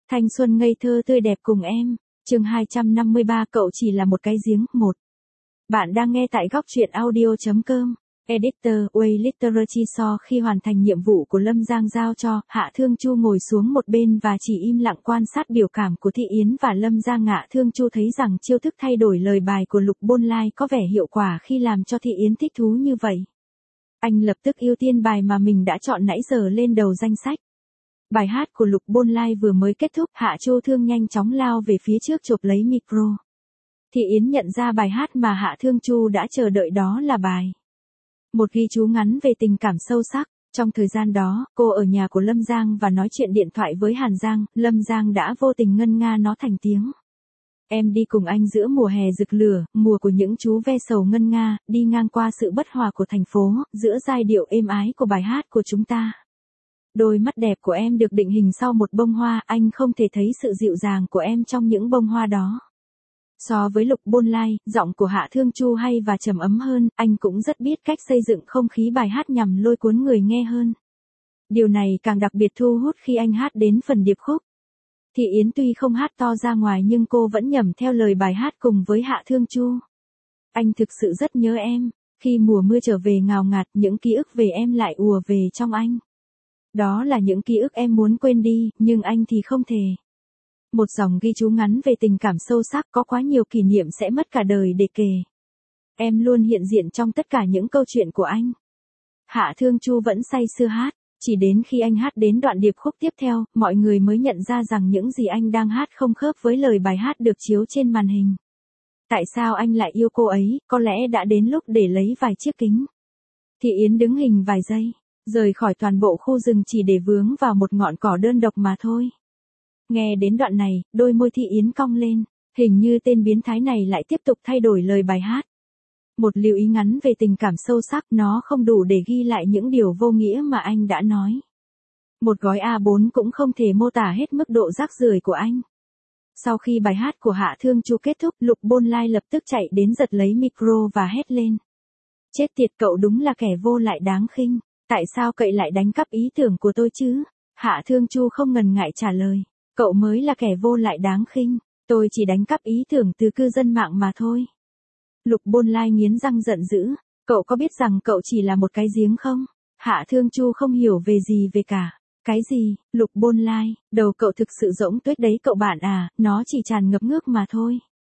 Thanh xuân ngây thơ tươi đẹp cùng em. Chương 253 cậu chỉ là một cái giếng. 1. Bạn đang nghe tại góc truyện audio.com. Editor Way Literature. Sau khi hoàn thành nhiệm vụ của Lâm Giang giao cho, Hạ Thương Chu ngồi xuống một bên và chỉ im lặng quan sát biểu cảm của Thị Yến và Lâm Giang. Hạ Thương Chu thấy rằng chiêu thức thay đổi lời bài của Lục Bôn Lai có vẻ hiệu quả khi làm cho Thị Yến thích thú như vậy. Anh lập tức ưu tiên bài mà mình đã chọn nãy giờ lên đầu danh sách. Bài hát của Lục Bôn Lai vừa mới kết thúc, Hạ Chu Thương nhanh chóng lao về phía trước chộp lấy micro. Thị Yến nhận ra bài hát mà Hạ Thương Chu đã chờ đợi, đó là bài một ghi chú ngắn về tình cảm sâu sắc. Trong thời gian đó, cô ở nhà của Lâm Giang và nói chuyện điện thoại với Hàn Giang, Lâm Giang đã vô tình ngân nga nó thành tiếng. Em đi cùng anh giữa mùa hè rực lửa, mùa của những chú ve sầu ngân nga, đi ngang qua sự bất hòa của thành phố, giữa giai điệu êm ái của bài hát của chúng ta. Đôi mắt đẹp của em được định hình sau một bông hoa, anh không thể thấy sự dịu dàng của em trong những bông hoa đó. So với Lục Bôn Lai, giọng của Hạ Thương Chu hay và trầm ấm hơn, anh cũng rất biết cách xây dựng không khí bài hát nhằm lôi cuốn người nghe hơn. Điều này càng đặc biệt thu hút khi anh hát đến phần điệp khúc. Thị Yến tuy không hát to ra ngoài nhưng cô vẫn nhẩm theo lời bài hát cùng với Hạ Thương Chu. Anh thực sự rất nhớ em, khi mùa mưa trở về ngào ngạt, những ký ức về em lại ùa về trong anh. Đó là những ký ức em muốn quên đi, nhưng anh thì không thể. Một dòng ghi chú ngắn về tình cảm sâu sắc, có quá nhiều kỷ niệm sẽ mất cả đời để kể. Em luôn hiện diện trong tất cả những câu chuyện của anh. Hạ Thương Chu vẫn say sưa hát, chỉ đến khi anh hát đến đoạn điệp khúc tiếp theo, mọi người mới nhận ra rằng những gì anh đang hát không khớp với lời bài hát được chiếu trên màn hình. Tại sao anh lại yêu cô ấy, có lẽ đã đến lúc để lấy vài chiếc kính. Thị Yến đứng hình vài giây, rời khỏi toàn bộ khu rừng chỉ để vướng vào một ngọn cỏ đơn độc mà thôi. Nghe đến đoạn này, đôi môi Thị Yến cong lên, hình như tên biến thái này lại tiếp tục thay đổi lời bài hát. Một lưu ý ngắn về tình cảm sâu sắc, nó không đủ để ghi lại những điều vô nghĩa mà anh đã nói. Một gói A4 cũng không thể mô tả hết mức độ rác rưởi của anh. Sau khi bài hát của Hạ Thương Chu kết thúc, Lục Bôn Lai lập tức chạy đến giật lấy micro và hét lên. Chết tiệt, cậu đúng là kẻ vô lại đáng khinh. Tại sao cậu lại đánh cắp ý tưởng của tôi chứ? Hạ Thương Chu không ngần ngại trả lời. Cậu mới là kẻ vô lại đáng khinh. Tôi chỉ đánh cắp ý tưởng từ cư dân mạng mà thôi. Lục Bôn Lai nghiến răng giận dữ. Cậu có biết rằng cậu chỉ là một cái giếng không? Hạ Thương Chu không hiểu về gì về cả. Cái gì? Lục Bôn Lai, đầu cậu thực sự rỗng tuếch đấy cậu bạn à, nó chỉ tràn ngập nước mà thôi.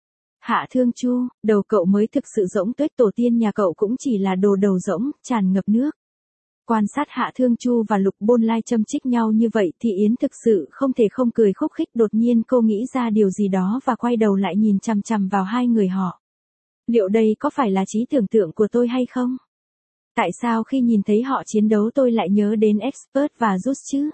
Hạ Thương Chu, đầu cậu mới thực sự rỗng tuếch, tổ tiên nhà cậu cũng chỉ là đồ đầu rỗng, tràn ngập nước. Quan sát Hạ Thương Chu và Lục Bôn Lai châm chích nhau như vậy, Thị Yến thực sự không thể không cười khúc khích. Đột nhiên cô nghĩ ra điều gì đó và quay đầu lại nhìn chằm chằm vào hai người họ. Liệu đây có phải là trí tưởng tượng của tôi hay không? Tại sao khi nhìn thấy họ chiến đấu tôi lại nhớ đến Expert và Just chứ?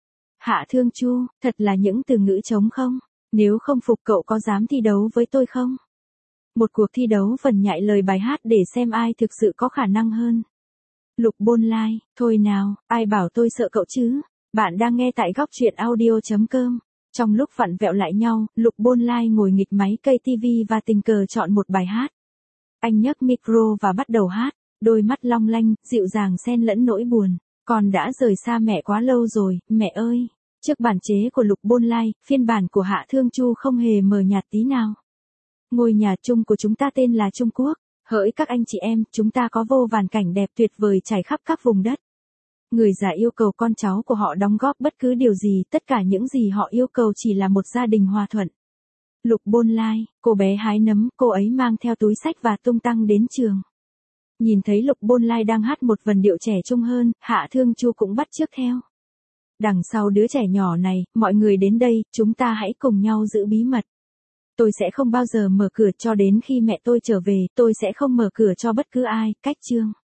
Hạ Thương Chu, thật là những từ ngữ trống không? Nếu không phục cậu có dám thi đấu với tôi không? Một cuộc thi đấu phần nhại lời bài hát để xem ai thực sự có khả năng hơn. Lục Bôn Lai, thôi nào, ai bảo tôi sợ cậu chứ? Bạn đang nghe tại góc truyện audio.com. Trong lúc vặn vẹo lại nhau, Lục Bôn Lai ngồi nghịch máy cây TV và tình cờ chọn một bài hát. Anh nhấc micro và bắt đầu hát, đôi mắt long lanh, dịu dàng xen lẫn nỗi buồn. Con đã rời xa mẹ quá lâu rồi, mẹ ơi. Trước bản chế của Lục Bôn Lai, phiên bản của Hạ Thương Chu không hề mờ nhạt tí nào. Ngôi nhà chung của chúng ta tên là Trung Quốc. Hỡi các anh chị em, chúng ta có vô vàn cảnh đẹp tuyệt vời trải khắp các vùng đất. Người già yêu cầu con cháu của họ đóng góp bất cứ điều gì, tất cả những gì họ yêu cầu chỉ là một gia đình hòa thuận. Lục Bôn Lai, cô bé hái nấm, cô ấy mang theo túi sách và tung tăng đến trường. Nhìn thấy Lục Bôn Lai đang hát một vần điệu trẻ trung hơn, Hạ Thương Chu cũng bắt chước theo. Đằng sau đứa trẻ nhỏ này, mọi người đến đây, chúng ta hãy cùng nhau giữ bí mật. Tôi sẽ không bao giờ mở cửa cho đến khi mẹ tôi trở về, tôi sẽ không mở cửa cho bất cứ ai. Cách chương.